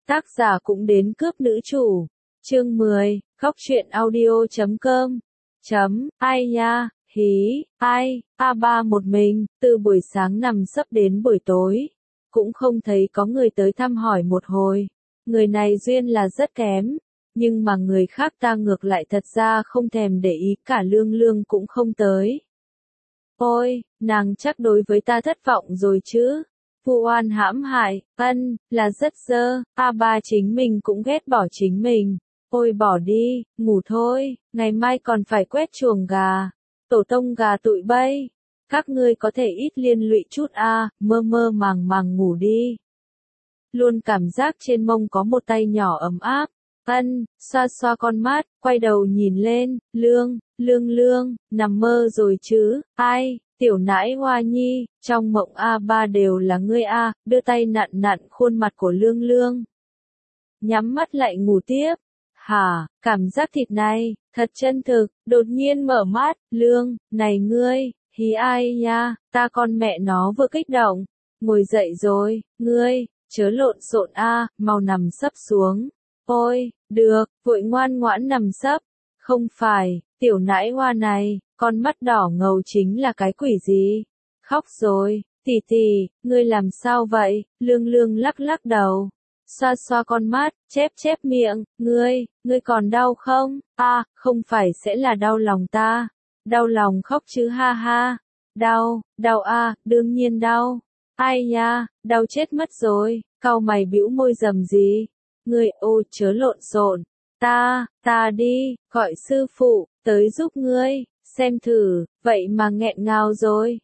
Tác giả cũng đến cướp nữ chủ. Chương 10, Khóc Chuyện Audio.com. Ai nha, hí, ai, A3 một mình, từ buổi sáng nằm sấp đến buổi tối. Cũng không thấy có người tới thăm hỏi một hồi. Người này duyên là rất kém. Nhưng mà người khác ta ngược lại thật ra không thèm để ý, cả Lương Lương cũng không tới. Ôi, nàng chắc đối với ta thất vọng rồi chứ. Vu oan hãm hại, là rất dơ, A3 chính mình cũng ghét bỏ chính mình. Ôi bỏ đi, ngủ thôi, ngày mai còn phải quét chuồng gà. Tổ tông gà tụi bay. Các ngươi có thể ít liên lụy chút mơ mơ màng màng ngủ đi. Luôn cảm giác trên mông có một tay nhỏ ấm áp. Xoa xoa con mắt, quay đầu nhìn lên, Lương, nằm mơ rồi chứ, ai, tiểu nãi hoa nhi, trong mộng A3 đều là ngươi đưa tay nặn nặn khuôn mặt của Lương. Nhắm mắt lại ngủ tiếp. Hả, cảm giác thịt này, thật chân thực, đột nhiên mở mắt, Lương, này ngươi, hí ai nha, ta con mẹ nó vừa kích động, ngồi dậy rồi, ngươi, chớ lộn xộn mau nằm sấp xuống. Ôi, được, vội ngoan ngoãn nằm sấp. Không phải, tiểu nãi hoa này, con mắt đỏ ngầu chính là cái quỷ gì? Khóc rồi, tỷ, ngươi làm sao vậy? Lương lắc lắc đầu. Xoa xoa con mắt, chép miệng, ngươi còn đau không? Không phải sẽ là đau lòng ta. Đau lòng khóc chứ ha ha. Đau đương nhiên đau. Ai nha, đau chết mất rồi, cau mày bĩu môi rầm gì. Ngươi chớ lộn xộn. Ta đi, gọi sư phụ, tới giúp ngươi, xem thử, vậy mà nghẹn ngào rồi.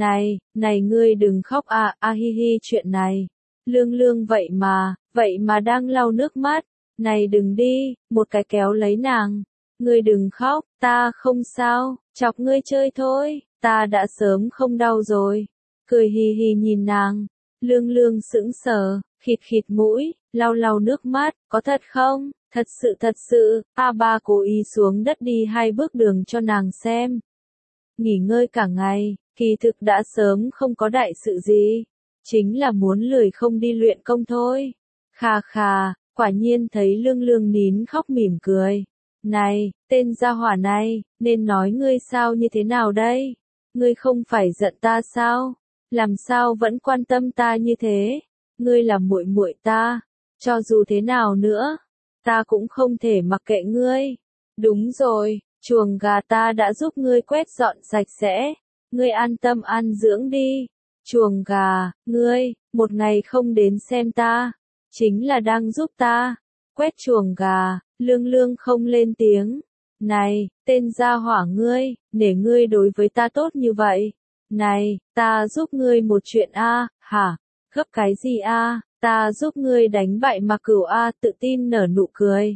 Này ngươi đừng khóc hi hi chuyện này. Lương vậy mà đang lau nước mắt. Này đừng đi, một cái kéo lấy nàng. Ngươi đừng khóc, ta không sao, chọc ngươi chơi thôi, ta đã sớm không đau rồi. Cười hì hì nhìn nàng. Lương sững sờ, khịt mũi, lau nước mắt, có thật không? Thật sự, A3 cố ý xuống đất đi 2 bước đường cho nàng xem. Nghỉ ngơi cả ngày, kỳ thực đã sớm không có đại sự gì. Chính là muốn lười không đi luyện công thôi. Khà, quả nhiên thấy Lương nín khóc mỉm cười. Này, tên gia hỏa này, nên nói ngươi sao như thế nào đây? Ngươi không phải giận ta sao? Làm sao vẫn quan tâm ta như thế? Ngươi là muội ta, cho dù thế nào nữa, ta cũng không thể mặc kệ ngươi. Đúng rồi, chuồng gà ta đã giúp ngươi quét dọn sạch sẽ, ngươi an tâm ăn dưỡng đi. Chuồng gà, ngươi, một ngày không đến xem ta, chính là đang giúp ta quét chuồng gà. Lương không lên tiếng. Này, tên gia hỏa ngươi, để ngươi đối với ta tốt như vậy. Này, ta giúp ngươi một chuyện hả? Gấp cái gì ta giúp ngươi đánh bại Mạc Cửu tự tin nở nụ cười.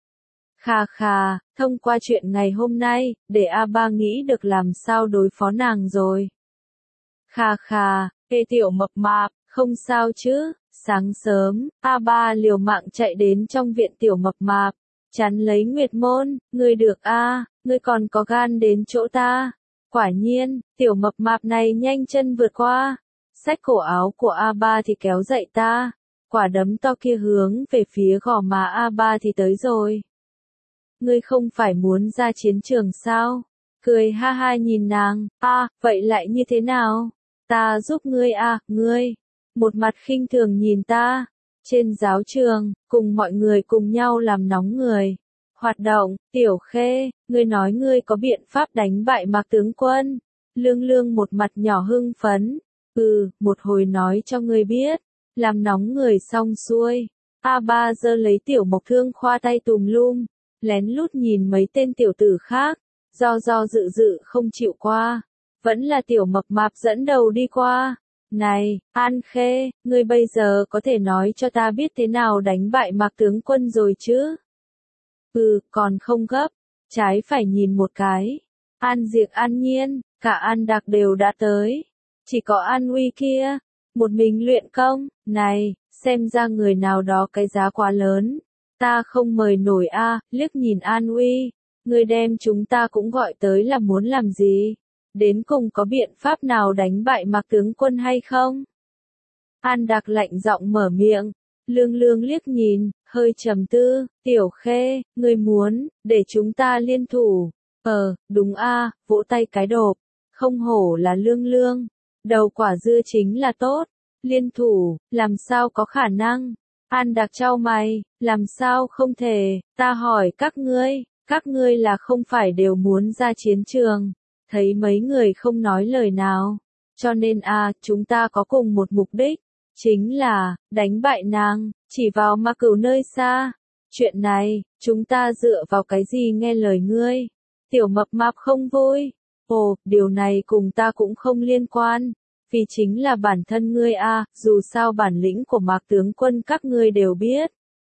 Khà, thông qua chuyện ngày hôm nay, để A3 nghĩ được làm sao đối phó nàng rồi. Khà, tiểu mập mạp, không sao chứ? Sáng sớm, A3 liều mạng chạy đến trong viện tiểu mập mạp, chắn lấy Nguyệt Môn, ngươi được ngươi còn có gan đến chỗ ta. Quả nhiên, tiểu mập mạp này nhanh chân vượt qua, xách cổ áo của A3 thì kéo dậy ta, quả đấm to kia hướng về phía gò má A3 thì tới rồi. Ngươi không phải muốn ra chiến trường sao? Cười ha ha nhìn nàng, vậy lại như thế nào? Ta giúp ngươi ngươi. Một mặt khinh thường nhìn ta. Trên giáo trường, cùng mọi người cùng nhau làm nóng người. Hoạt động, Tiểu Khê, ngươi nói ngươi có biện pháp đánh bại Mạc tướng quân. Lương một mặt nhỏ hưng phấn. Một hồi nói cho ngươi biết. Làm nóng người xong xuôi. A3 giơ lấy tiểu mộc thương khoa tay tùm lum. Lén lút nhìn mấy tên tiểu tử khác. Do dự không chịu qua. Vẫn là tiểu mập mạp dẫn đầu đi qua. Này, An Khê, ngươi bây giờ có thể nói cho ta biết thế nào đánh bại Mạc tướng quân rồi chứ? Còn không gấp, trái phải nhìn một cái. An Diệc An Nhiên, cả An Đạc đều đã tới. Chỉ có An Uy kia, một mình luyện công, này, xem ra người nào đó cái giá quá lớn. Ta không mời nổi liếc nhìn An Uy, người đem chúng ta cũng gọi tới là muốn làm gì? Đến cùng có biện pháp nào đánh bại Mạc tướng quân hay không? An Đạc lạnh giọng mở miệng. Lương Lương liếc nhìn, hơi trầm tư, Tiểu Khê, ngươi muốn, để chúng ta liên thủ. Đúng a, vỗ tay cái đột, không hổ là Lương Lương, đầu quả dưa chính là tốt, liên thủ, làm sao có khả năng. An Đạc chau mày, làm sao không thể, ta hỏi các ngươi là không phải đều muốn ra chiến trường, thấy mấy người không nói lời nào, cho nên chúng ta có cùng một mục đích, chính là, đánh bại nàng, chỉ vào Ma Cửu nơi xa. Chuyện này, chúng ta dựa vào cái gì nghe lời ngươi? Tiểu Mập Mạp không vui. Điều này cùng ta cũng không liên quan. Vì chính là bản thân ngươi dù sao bản lĩnh của Mạc tướng quân các ngươi đều biết.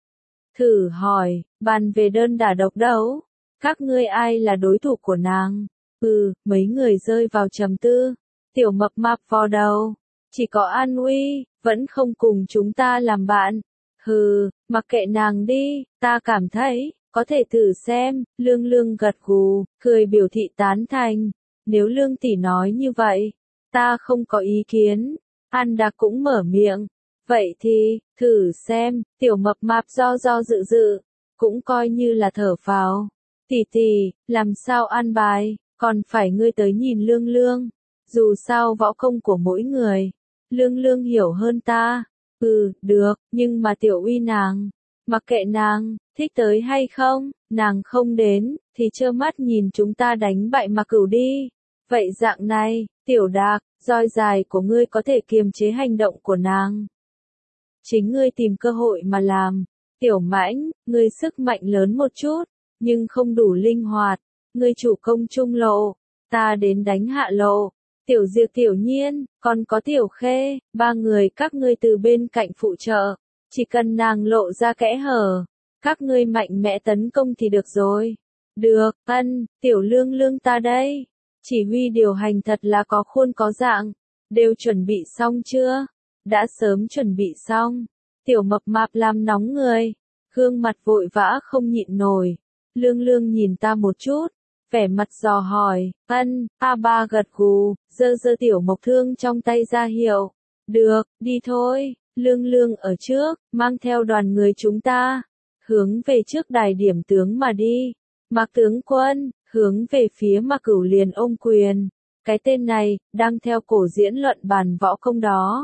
Thử hỏi, bàn về đơn đả độc đấu, các ngươi ai là đối thủ của nàng? Mấy người rơi vào trầm tư. Tiểu Mập Mạp vò đầu, chỉ có An Uy, vẫn không cùng chúng ta làm bạn. Mặc kệ nàng đi, ta cảm thấy, có thể thử xem. Lương Lương gật gù, cười biểu thị tán thành. Nếu Lương tỷ nói như vậy, ta không có ý kiến. An Đạc cũng mở miệng. Vậy thì, thử xem. Tiểu Mập Mạp do dự dự, cũng coi như là thở phào. Tỷ, làm sao an bài, còn phải ngươi tới nhìn Lương Lương. Dù sao võ công của mỗi người, Lương Lương hiểu hơn ta. Được, nhưng mà Tiểu Uy nàng, mặc kệ nàng, thích tới hay không, nàng không đến, thì trơ mắt nhìn chúng ta đánh bại Ma Cửu đi. Vậy dạng này, Tiểu Đạc, roi dài của ngươi có thể kiềm chế hành động của nàng. Chính ngươi tìm cơ hội mà làm. Tiểu Mãnh, ngươi sức mạnh lớn một chút, nhưng không đủ linh hoạt. Ngươi chủ công trung lộ, ta đến đánh hạ lộ. Tiểu Diệp, Tiểu Nhiên, còn có Tiểu Khê, ba người các ngươi từ bên cạnh phụ trợ. Chỉ cần nàng lộ ra kẽ hở, các ngươi mạnh mẽ tấn công thì được rồi. Được, Tiểu Lương Lương ta đây. Chỉ huy điều hành thật là có khuôn có dạng. Đều chuẩn bị xong chưa? Đã sớm chuẩn bị xong. Tiểu Mập Mạp làm nóng người. Gương mặt vội vã không nhịn nổi. Lương Lương nhìn ta một chút. Vẻ mặt dò hỏi, A3 gật gù, giơ tiểu mộc thương trong tay ra hiệu. Được, đi thôi. Lương Lương ở trước, mang theo đoàn người chúng ta, hướng về trước đài điểm tướng mà đi. Mạc tướng quân, hướng về phía Ma Cửu liền ôm quyền. Cái tên này, đang theo cổ diễn luận bàn võ công đó.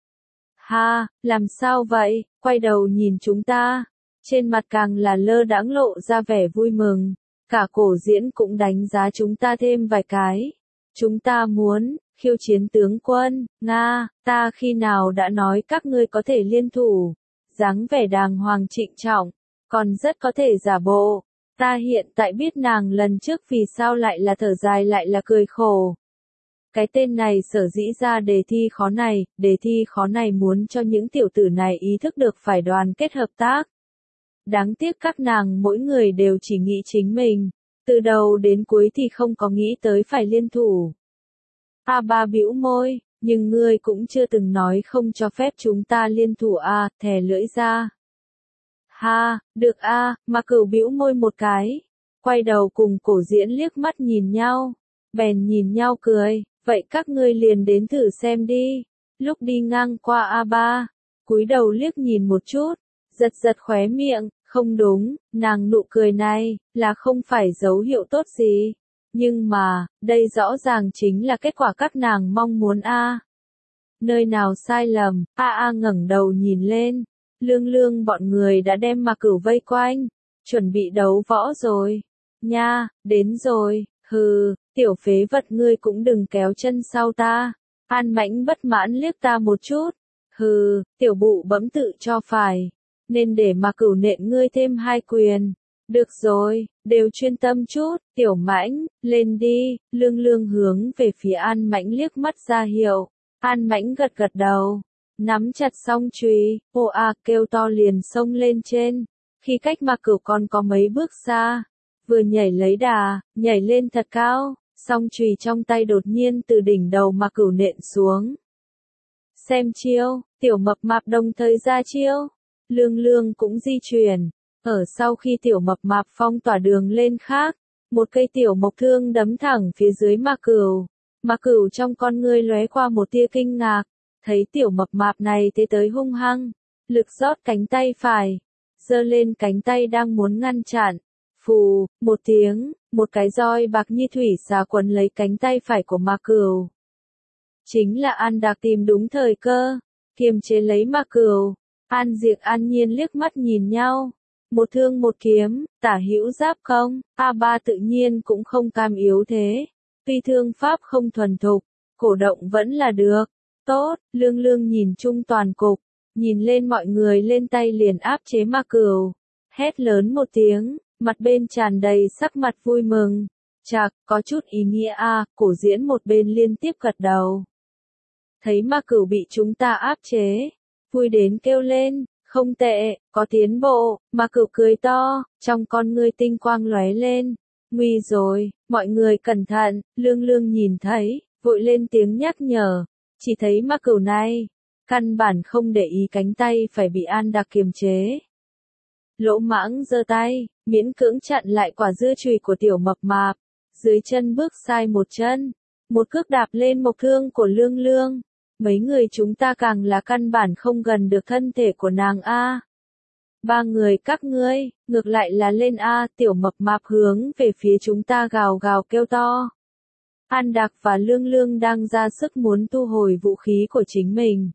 Làm sao vậy, quay đầu nhìn chúng ta. Trên mặt càng là lơ đãng lộ ra vẻ vui mừng. Cả cổ diễn cũng đánh giá chúng ta thêm vài cái. Chúng ta muốn, khiêu chiến tướng quân, ta khi nào đã nói các ngươi có thể liên thủ. Dáng vẻ đàng hoàng trịnh trọng, còn rất có thể giả bộ. Ta hiện tại biết nàng lần trước vì sao lại là thở dài lại là cười khổ. Cái tên này sở dĩ ra đề thi khó này muốn cho những tiểu tử này ý thức được phải đoàn kết hợp tác. Đáng tiếc các nàng mỗi người đều chỉ nghĩ chính mình, từ đầu đến cuối thì không có nghĩ tới phải liên thủ. A3 bĩu môi, nhưng ngươi cũng chưa từng nói không cho phép chúng ta liên thủ thè lưỡi ra. Được Ma Cửu bĩu môi một cái, quay đầu cùng cổ diễn liếc mắt nhìn nhau, bèn nhìn nhau cười, vậy các ngươi liền đến thử xem đi. Lúc đi ngang qua A3, cúi đầu liếc nhìn một chút, giật khóe miệng, không đúng, nàng nụ cười này, là không phải dấu hiệu tốt gì. Nhưng mà, đây rõ ràng chính là kết quả các nàng mong muốn Nơi nào sai lầm, ngẩng đầu nhìn lên. Lương Lương bọn người đã đem Ma Cửu vây quanh, chuẩn bị đấu võ rồi. Nha, đến rồi, tiểu phế vật ngươi cũng đừng kéo chân sau ta. An Mãnh bất mãn liếc ta một chút. Tiểu bụ bẫm tự cho phải, nên để Ma Cửu nện ngươi thêm 2 quyền. Được rồi, đều chuyên tâm chút, Tiểu Mãnh, lên đi. Lương Lương hướng về phía An Mãnh liếc mắt ra hiệu. An Mãnh gật đầu, nắm chặt song chùy, kêu to liền xông lên trên. Khi cách Ma Cửu còn có mấy bước xa, vừa nhảy lấy đà, nhảy lên thật cao, song chùy trong tay đột nhiên từ đỉnh đầu Ma Cửu nện xuống. Xem chiêu, Tiểu Mập Mạp đồng thời ra chiêu. Lương Lương cũng di chuyển. Ở sau khi Tiểu Mập Mạp phong tỏa đường lên khác, một cây tiểu mộc thương đấm thẳng phía dưới Ma Cửu. Ma Cửu trong con ngươi lóe qua một tia kinh ngạc, thấy Tiểu Mập Mạp này thế tới hung hăng, lực rót cánh tay phải, giơ lên cánh tay đang muốn ngăn chặn. Phù, một tiếng, một cái roi bạc như thủy xà quấn lấy cánh tay phải của Ma Cửu. Chính là An Đạc tìm đúng thời cơ, kiềm chế lấy Ma Cửu. An Diệc An Nhiên liếc mắt nhìn nhau. Một thương một kiếm, tả hữu giáp công, A3 tự nhiên cũng không cam yếu thế. Tuy thương pháp không thuần thục, cổ động vẫn là được. Tốt, Lương Lương nhìn chung toàn cục, nhìn lên mọi người lên tay liền áp chế Ma Cửu. Hét lớn một tiếng, mặt bên tràn đầy sắc mặt vui mừng. Chạc, có chút ý nghĩa a, cổ diễn một bên liên tiếp gật đầu. Thấy Ma Cửu bị chúng ta áp chế, vui đến kêu lên, không tệ, có tiến bộ. Ma Cửu cười to, trong con ngươi tinh quang lóe lên. Nguy rồi, mọi người cẩn thận. Lương Lương nhìn thấy, vội lên tiếng nhắc nhở. Chỉ thấy Ma Cửu này, căn bản không để ý cánh tay phải bị An Đạc kiềm chế. Lỗ Mãng giơ tay, miễn cưỡng chặn lại quả dưa chùy của tiểu mập mạp. Dưới chân bước sai một chân, một cước đạp lên mộc thương của Lương Lương. Mấy người chúng ta càng là căn bản không gần được thân thể của nàng a. Ba người các ngươi, ngược lại là lên a. Tiểu mập mạp hướng về phía chúng ta gào gào kêu to. An Đạc và Lương Lương đang ra sức muốn thu hồi vũ khí của chính mình.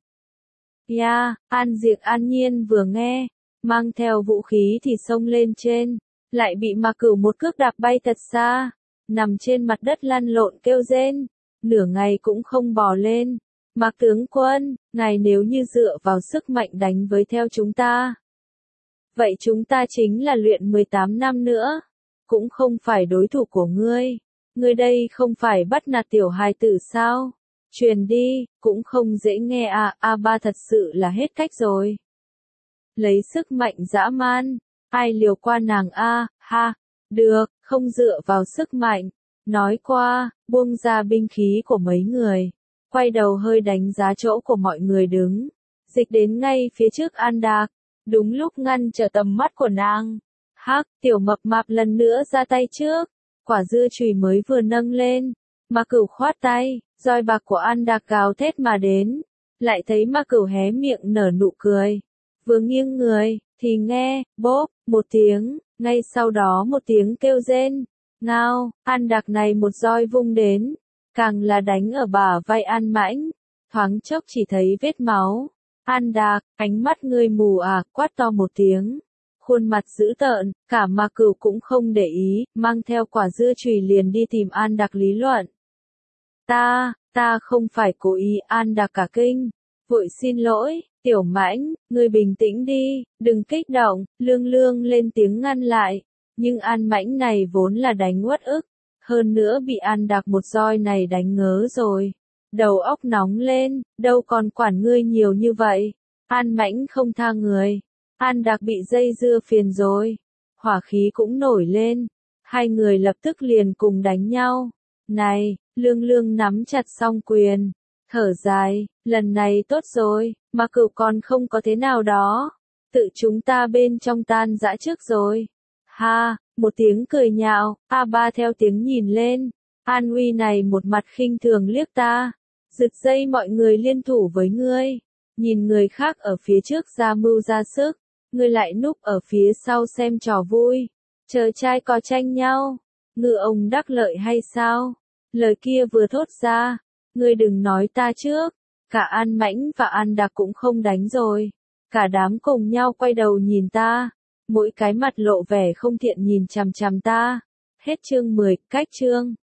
An Diệc An Nhiên vừa nghe, mang theo vũ khí thì xông lên trên, lại bị Ma Cửu một cước đạp bay thật xa, nằm trên mặt đất lăn lộn kêu rên, nửa ngày cũng không bò lên. Mạc tướng quân, ngài nếu như dựa vào sức mạnh đánh với theo chúng ta, vậy chúng ta chính là luyện 18 năm nữa, cũng không phải đối thủ của ngươi. Ngươi đây không phải bắt nạt tiểu hài tử sao? Truyền đi, cũng không dễ nghe à, A3 thật sự là hết cách rồi. Lấy sức mạnh dã man, ai liều qua nàng a, ha, được, không dựa vào sức mạnh. Nói qua, buông ra binh khí của mấy người, quay đầu hơi đánh giá chỗ của mọi người đứng, dịch đến ngay phía trước An Đạc, đúng lúc ngăn trở tầm mắt của nàng. Hắc, tiểu mập mạp lần nữa ra tay trước, quả dưa chùy mới vừa nâng lên, Ma Cửu khoát tay, roi bạc của An Đạc gào thét mà đến, lại thấy Ma Cửu hé miệng nở nụ cười, vừa nghiêng người, thì nghe, bốp, một tiếng, ngay sau đó một tiếng kêu rên, ngao, An Đạc này một roi vung đến, càng là đánh ở bả vai An Mãnh, thoáng chốc chỉ thấy vết máu. An Đạc, ánh mắt ngươi mù à, quát to một tiếng. Khuôn mặt dữ tợn, cả Ma Cửu cũng không để ý, mang theo quả dưa chùy liền đi tìm An Đạc lý luận. Ta không phải cố ý. An Đạc cả kinh, vội xin lỗi, tiểu Mãnh, ngươi bình tĩnh đi, đừng kích động. Lương Lương lên tiếng ngăn lại, nhưng An Mãnh này vốn là đánh uất ức, hơn nữa bị An Đạc một roi này đánh ngớ rồi. Đầu óc nóng lên, đâu còn quản ngươi nhiều như vậy. An Mãnh không tha người. An Đạc bị dây dưa phiền rồi. Hỏa khí cũng nổi lên. Hai người lập tức liền cùng đánh nhau. Này, Lương Lương nắm chặt song quyền. Thở dài, lần này tốt rồi, mà cửu còn không có thế nào đó. Tự chúng ta bên trong tan dã trước rồi. Ha, một tiếng cười nhạo, A3 theo tiếng nhìn lên. An Uy này một mặt khinh thường liếc ta. Giật dây mọi người liên thủ với ngươi. Nhìn người khác ở phía trước ra mưu ra sức. Ngươi lại núp ở phía sau xem trò vui. Chờ trai có tranh nhau. Ngư ông đắc lợi hay sao? Lời kia vừa thốt ra. Ngươi đừng nói ta trước. Cả An Mãnh và An Đạc cũng không đánh rồi. Cả đám cùng nhau quay đầu nhìn ta. Mỗi cái mặt lộ vẻ không thiện nhìn chằm chằm ta. Hết chương 10, cách chương.